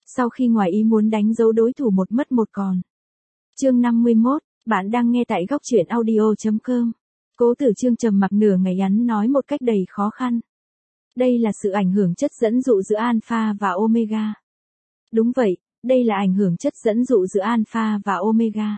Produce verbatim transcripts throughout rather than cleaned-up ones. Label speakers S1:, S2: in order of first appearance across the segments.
S1: Sau khi ngoài ý muốn đánh dấu đối thủ một mất một còn. Chương năm mươi mốt, bạn đang nghe tại góc truyện audio chấm com. Cố Tử Chương trầm mặc nửa ngày ngắn nói một cách đầy khó khăn. Đây là sự ảnh hưởng chất dẫn dụ giữa alpha và omega. Đúng vậy, đây là ảnh hưởng chất dẫn dụ giữa alpha và omega.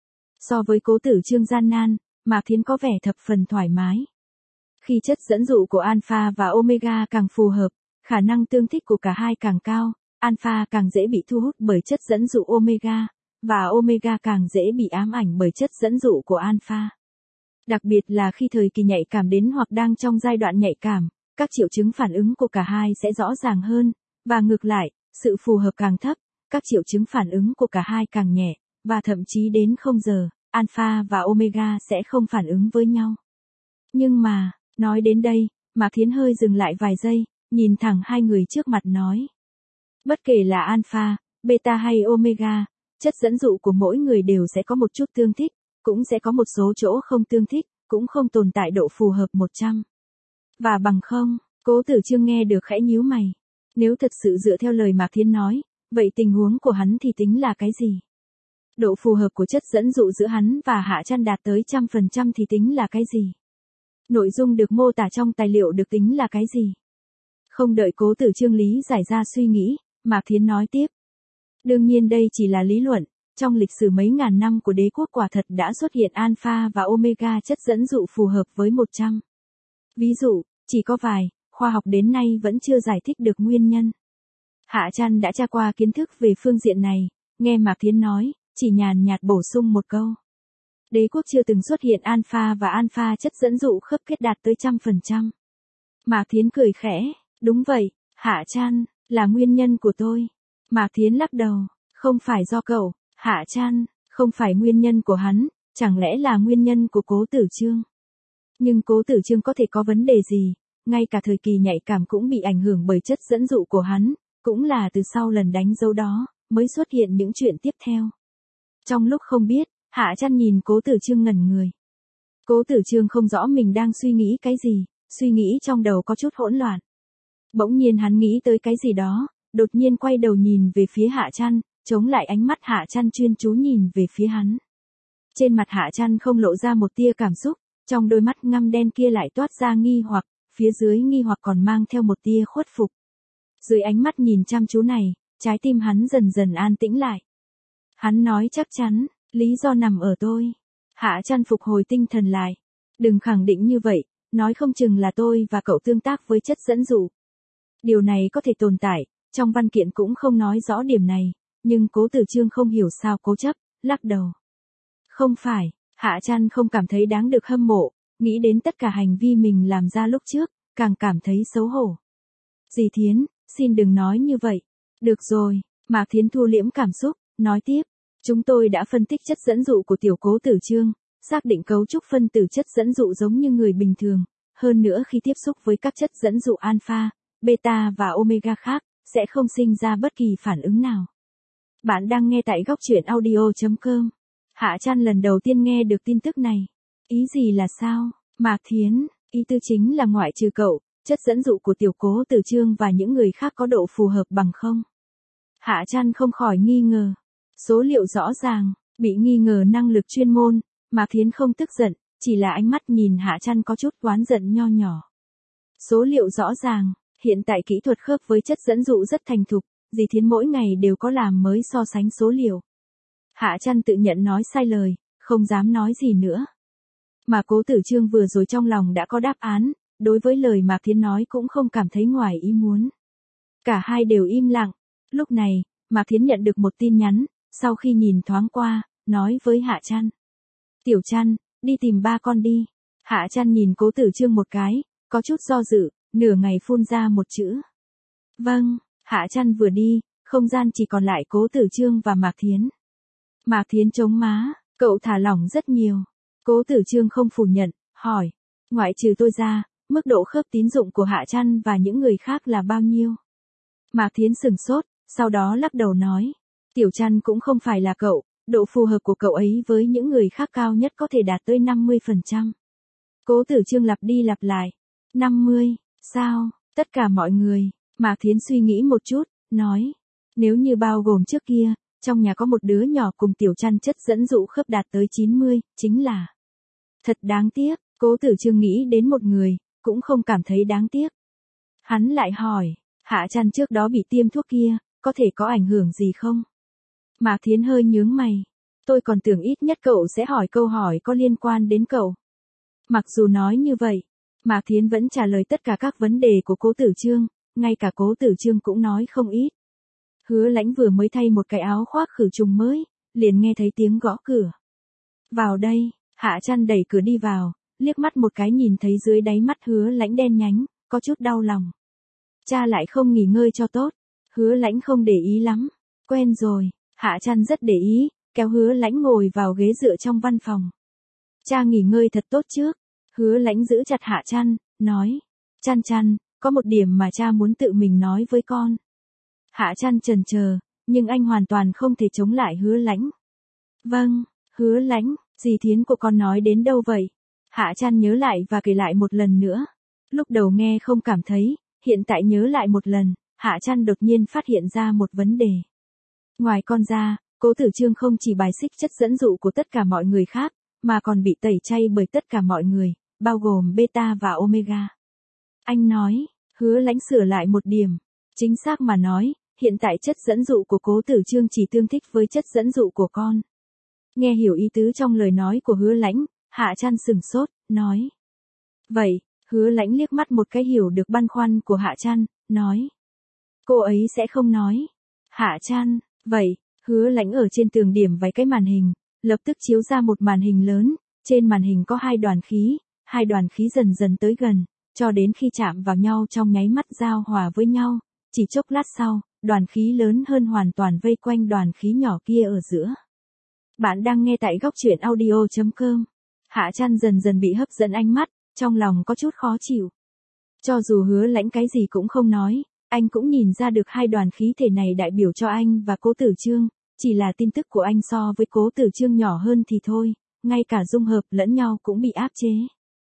S1: So với Cố Tử Chương gian nan, Mạc Thiến có vẻ thập phần thoải mái. Khi chất dẫn dụ của alpha và omega càng phù hợp, khả năng tương thích của cả hai càng cao, alpha càng dễ bị thu hút bởi chất dẫn dụ omega, và omega càng dễ bị ám ảnh bởi chất dẫn dụ của alpha. Đặc biệt là khi thời kỳ nhạy cảm đến hoặc đang trong giai đoạn nhạy cảm, các triệu chứng phản ứng của cả hai sẽ rõ ràng hơn, và ngược lại, sự phù hợp càng thấp, các triệu chứng phản ứng của cả hai càng nhẹ, và thậm chí đến không giờ, alpha và omega sẽ không phản ứng với nhau. Nhưng mà, nói đến đây, Mạc Thiến hơi dừng lại vài giây, nhìn thẳng hai người trước mặt nói. Bất kể là alpha, beta hay omega, chất dẫn dụ của mỗi người đều sẽ có một chút tương thích, cũng sẽ có một số chỗ không tương thích, cũng không tồn tại độ phù hợp một trăm. Và bằng không, Cố Tử Chương nghe được khẽ nhíu mày. Nếu thật sự dựa theo lời Mạc Thiến nói, vậy tình huống của hắn thì tính là cái gì? Độ phù hợp của chất dẫn dụ giữa hắn và Hạ Trăn đạt tới trăm phần trăm thì tính là cái gì? Nội dung được mô tả trong tài liệu được tính là cái gì? Không đợi Cố Tử Chương lý giải ra suy nghĩ, Mạc Thiến nói tiếp. Đương nhiên đây chỉ là lý luận, trong lịch sử mấy ngàn năm của đế quốc quả thật đã xuất hiện alpha và omega chất dẫn dụ phù hợp với một trăm. Ví dụ, chỉ có vài, khoa học đến nay vẫn chưa giải thích được nguyên nhân. Hạ Trăn đã tra qua kiến thức về phương diện này, nghe Mạc Thiến nói, chỉ nhàn nhạt bổ sung một câu. Đế quốc chưa từng xuất hiện alpha và alpha chất dẫn dụ khớp kết đạt tới trăm phần trăm. Mạc Thiến cười khẽ, đúng vậy, Hạ Trăn, là nguyên nhân của tôi. Mạc Thiến lắc đầu, không phải do cậu, Hạ Trăn, không phải nguyên nhân của hắn, chẳng lẽ là nguyên nhân của Cố Tử Chương. Nhưng Cố Tử Chương có thể có vấn đề gì, ngay cả thời kỳ nhạy cảm cũng bị ảnh hưởng bởi chất dẫn dụ của hắn, cũng là từ sau lần đánh dấu đó, mới xuất hiện những chuyện tiếp theo. Trong lúc không biết, Hạ Trăn nhìn Cố Tử Chương ngẩn người. Cố Tử Chương không rõ mình đang suy nghĩ cái gì, suy nghĩ trong đầu có chút hỗn loạn. Bỗng nhiên hắn nghĩ tới cái gì đó, đột nhiên quay đầu nhìn về phía Hạ Trăn, chống lại ánh mắt Hạ Trăn chuyên chú nhìn về phía hắn. Trên mặt Hạ Trăn không lộ ra một tia cảm xúc, trong đôi mắt ngăm đen kia lại toát ra nghi hoặc, phía dưới nghi hoặc còn mang theo một tia khuất phục. Dưới ánh mắt nhìn chăm chú này, trái tim hắn dần dần an tĩnh lại. Hắn nói chắc chắn, lý do nằm ở tôi. Hạ Trăn phục hồi tinh thần lại. Đừng khẳng định như vậy, nói không chừng là tôi và cậu tương tác với chất dẫn dụ. Điều này có thể tồn tại, trong văn kiện cũng không nói rõ điểm này, nhưng Cố Tử Chương không hiểu sao cố chấp, lắc đầu. Không phải, Hạ Trăn không cảm thấy đáng được hâm mộ, nghĩ đến tất cả hành vi mình làm ra lúc trước, càng cảm thấy xấu hổ. Dì Thiến, xin đừng nói như vậy. Được rồi, Mạc Thiến thu liễm cảm xúc, nói tiếp. Chúng tôi đã phân tích chất dẫn dụ của tiểu Cố Tử Chương, xác định cấu trúc phân tử chất dẫn dụ giống như người bình thường. Hơn nữa khi tiếp xúc với các chất dẫn dụ alpha, beta và omega khác, sẽ không sinh ra bất kỳ phản ứng nào. Bạn đang nghe tại góc truyện audio chấm com. Hạ Trăn lần đầu tiên nghe được tin tức này. Ý gì là sao? Mạc Thiến, ý tư chính là ngoại trừ cậu, chất dẫn dụ của tiểu Cố Tử Chương và những người khác có độ phù hợp bằng không? Hạ Trăn không khỏi nghi ngờ. Số liệu rõ ràng, bị nghi ngờ năng lực chuyên môn, Mạc Thiến không tức giận, chỉ là ánh mắt nhìn Hạ Trăn có chút oán giận nho nhỏ. Số liệu rõ ràng, hiện tại kỹ thuật khớp với chất dẫn dụ rất thành thục, dì Thiến mỗi ngày đều có làm mới so sánh số liệu. Hạ Trăn tự nhận nói sai lời, không dám nói gì nữa. Mà Cố Tử Chương vừa rồi trong lòng đã có đáp án, đối với lời Mạc Thiến nói cũng không cảm thấy ngoài ý muốn. Cả hai đều im lặng, lúc này, Mạc Thiến nhận được một tin nhắn, sau khi nhìn thoáng qua, nói với Hạ Trăn. Tiểu Trăn, đi tìm ba con đi. Hạ Trăn nhìn Cố Tử Chương một cái, có chút do dự, nửa ngày phun ra một chữ. Vâng, Hạ Trăn vừa đi, không gian chỉ còn lại Cố Tử Chương và Mạc Thiến. Mạc Thiến chống má, cậu thả lỏng rất nhiều. Cố Tử Chương không phủ nhận, hỏi. Ngoại trừ tôi ra, mức độ khớp tín dụng của Hạ Trăn và những người khác là bao nhiêu? Mạc Thiến sừng sốt, sau đó lắc đầu nói. Tiểu Trăn cũng không phải là cậu, độ phù hợp của cậu ấy với những người khác cao nhất có thể đạt tới năm mươi phần trăm. Cố Tử Chương lặp đi lặp lại. năm mươi, sao, tất cả mọi người. Mạc Thiến suy nghĩ một chút, nói. Nếu như bao gồm trước kia, trong nhà có một đứa nhỏ cùng tiểu chăn chất dẫn dụ khớp đạt tới chín mươi, chính là thật đáng tiếc. Cố Tử Chương nghĩ đến một người, cũng không cảm thấy đáng tiếc. Hắn lại hỏi, Hạ Chăn trước đó bị tiêm thuốc kia, có thể có ảnh hưởng gì không? Mạc Thiến hơi nhướng mày. Tôi còn tưởng ít nhất cậu sẽ hỏi câu hỏi có liên quan đến cậu. Mặc dù nói như vậy, Mạc Thiến vẫn trả lời tất cả các vấn đề của Cố Tử Chương, ngay cả Cố Tử Chương cũng nói không ít. Hứa Lãnh vừa mới thay một cái áo khoác khử trùng mới, liền nghe thấy tiếng gõ cửa. Vào đây, Hạ Chăn đẩy cửa đi vào, liếc mắt một cái nhìn thấy dưới đáy mắt Hứa Lãnh đen nhánh, có chút đau lòng. Cha lại không nghỉ ngơi cho tốt. Hứa Lãnh không để ý lắm. Quen rồi, Hạ Chăn rất để ý, kéo Hứa Lãnh ngồi vào ghế dựa trong văn phòng. Cha nghỉ ngơi thật tốt trước. Hứa Lãnh giữ chặt Hạ Chăn, nói. Chăn Chăn, có một điểm mà cha muốn tự mình nói với con. Hạ Chăn chần chờ, nhưng anh hoàn toàn không thể chống lại Hứa Lãnh. Vâng, Hứa Lãnh, dì Thiến của con nói đến đâu vậy? Hạ Chăn nhớ lại và kể lại một lần nữa. Lúc đầu nghe không cảm thấy, hiện tại nhớ lại một lần, Hạ Chăn đột nhiên phát hiện ra một vấn đề. Ngoài con ra, Cố Tử Chương không chỉ bài xích chất dẫn dụ của tất cả mọi người khác, mà còn bị tẩy chay bởi tất cả mọi người, bao gồm beta và omega. Anh nói, Hứa Lãnh sửa lại một điểm. Chính xác mà nói, hiện tại chất dẫn dụ của Cố Tử Chương chỉ tương thích với chất dẫn dụ của con. Nghe hiểu ý tứ trong lời nói của Hứa Lãnh, Hạ Chăn sừng sốt, nói. Vậy, Hứa Lãnh liếc mắt một cái hiểu được băn khoăn của Hạ Chăn, nói. Cô ấy sẽ không nói. Hạ Chăn, vậy, Hứa Lãnh ở trên tường điểm vài cái màn hình, lập tức chiếu ra một màn hình lớn, trên màn hình có hai đoàn khí, hai đoàn khí dần dần tới gần, cho đến khi chạm vào nhau trong nháy mắt giao hòa với nhau, chỉ chốc lát sau, đoàn khí lớn hơn hoàn toàn vây quanh đoàn khí nhỏ kia ở giữa. Bạn đang nghe tại góc truyện audio chấm com. Hạ Chăn dần dần bị hấp dẫn ánh mắt, trong lòng có chút khó chịu. Cho dù Hứa Lãnh cái gì cũng không nói, anh cũng nhìn ra được hai đoàn khí thể này đại biểu cho anh và Cố Tử Chương, chỉ là tin tức của anh so với Cố Tử Chương nhỏ hơn thì thôi, ngay cả dung hợp lẫn nhau cũng bị áp chế.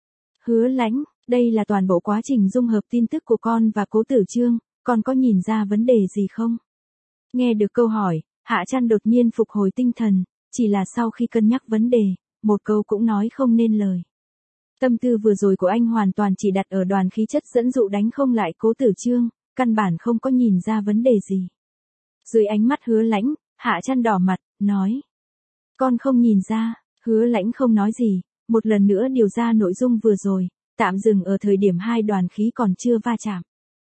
S1: Hứa Lãnh, đây là toàn bộ quá trình dung hợp tin tức của con và Cố Tử Chương, con có nhìn ra vấn đề gì không? Nghe được câu hỏi, Hạ Chăn đột nhiên phục hồi tinh thần, chỉ là sau khi cân nhắc vấn đề, một câu cũng nói không nên lời. Tâm tư vừa rồi của anh hoàn toàn chỉ đặt ở đoàn khí chất dẫn dụ đánh không lại Cố Tử Chương, căn bản không có nhìn ra vấn đề gì. Dưới ánh mắt Hứa Lãnh, Hạ Chăn đỏ mặt, nói. Con không nhìn ra, Hứa Lãnh không nói gì, một lần nữa điều ra nội dung vừa rồi, tạm dừng ở thời điểm hai đoàn khí còn chưa va chạm.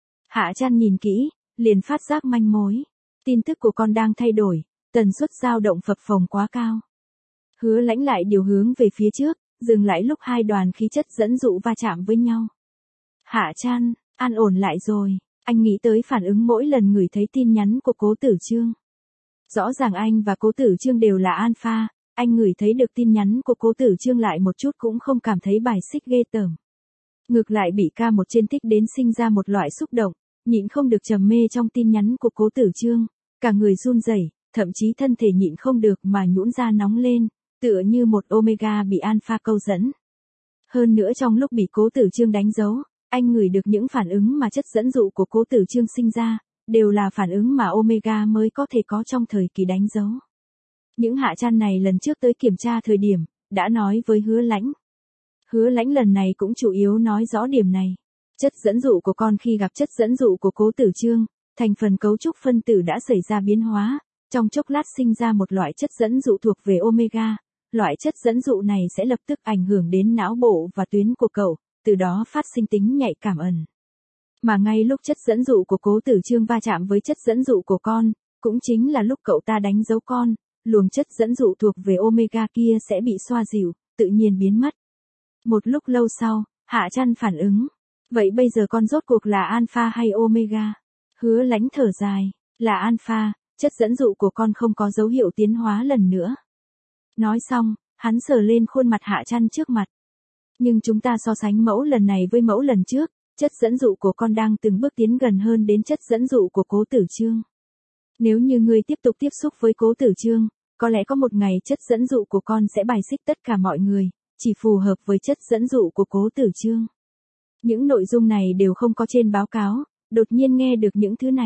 S1: Hạ Chăn nhìn kỹ, liền phát giác manh mối. Tin tức của con đang thay đổi, tần suất dao động phập phồng quá cao. Hứa Lãnh lại điều hướng về phía trước, dừng lại lúc hai đoàn khí chất dẫn dụ va chạm với nhau. Hạ Chăn, an ổn lại rồi, anh nghĩ tới phản ứng mỗi lần ngửi thấy tin nhắn của Cố Tử Chương. Rõ ràng anh và Cố Tử Chương đều là alpha, anh ngửi thấy được tin nhắn của Cố Tử Chương lại một chút cũng không cảm thấy bài xích ghê tởm. Ngược lại bị ca một trên tích đến sinh ra một loại xúc động, nhịn không được trầm mê trong tin nhắn của Cố Tử Chương, cả người run rẩy, thậm chí thân thể nhịn không được mà nhũn ra nóng lên, tựa như một omega bị alpha câu dẫn. Hơn nữa trong lúc bị Cố Tử Chương đánh dấu, anh ngửi được những phản ứng mà chất dẫn dụ của Cố Tử Chương sinh ra, đều là phản ứng mà omega mới có thể có trong thời kỳ đánh dấu. Những Hạ Chăn này lần trước tới kiểm tra thời điểm, đã nói với Hứa Lãnh. Hứa Lãnh lần này cũng chủ yếu nói rõ điểm này. Chất dẫn dụ của con khi gặp chất dẫn dụ của Cố Tử Chương, thành phần cấu trúc phân tử đã xảy ra biến hóa, trong chốc lát sinh ra một loại chất dẫn dụ thuộc về omega. Loại chất dẫn dụ này sẽ lập tức ảnh hưởng đến não bộ và tuyến của cậu, từ đó phát sinh tính nhạy cảm ẩn. Mà ngay lúc chất dẫn dụ của Cố Tử Chương va chạm với chất dẫn dụ của con, cũng chính là lúc cậu ta đánh dấu con, luồng chất dẫn dụ thuộc về omega kia sẽ bị xoa dịu, tự nhiên biến mất. Một lúc lâu sau, Hạ Chăn phản ứng. Vậy bây giờ con rốt cuộc là alpha hay omega? Hứa Lãnh thở dài, là alpha, chất dẫn dụ của con không có dấu hiệu tiến hóa lần nữa. Nói xong, hắn sờ lên khuôn mặt Hạ Chăn trước mặt. Nhưng chúng ta so sánh mẫu lần này với mẫu lần trước, chất dẫn dụ của con đang từng bước tiến gần hơn đến chất dẫn dụ của Cố Tử Chương. Nếu như ngươi tiếp tục tiếp xúc với Cố Tử Chương, có lẽ có một ngày chất dẫn dụ của con sẽ bài xích tất cả mọi người, chỉ phù hợp với chất dẫn dụ của Cố Tử Chương. Những nội dung này đều không có trên báo cáo, đột nhiên nghe được những thứ này,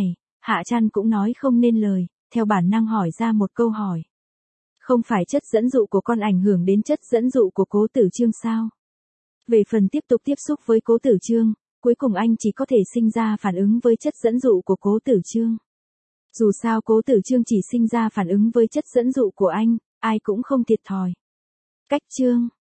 S1: Hạ Trăn cũng nói không nên lời, theo bản năng hỏi ra một câu hỏi. Không phải chất dẫn dụ của con ảnh hưởng đến chất dẫn dụ của Cố Tử Chương sao? Về phần tiếp tục tiếp xúc với Cố Tử Chương, cuối cùng anh chỉ có thể sinh ra phản ứng với chất dẫn dụ của Cố Tử Chương. Dù sao Cố Tử Chương chỉ sinh ra phản ứng với chất dẫn dụ của anh, ai cũng không thiệt thòi. Cách chương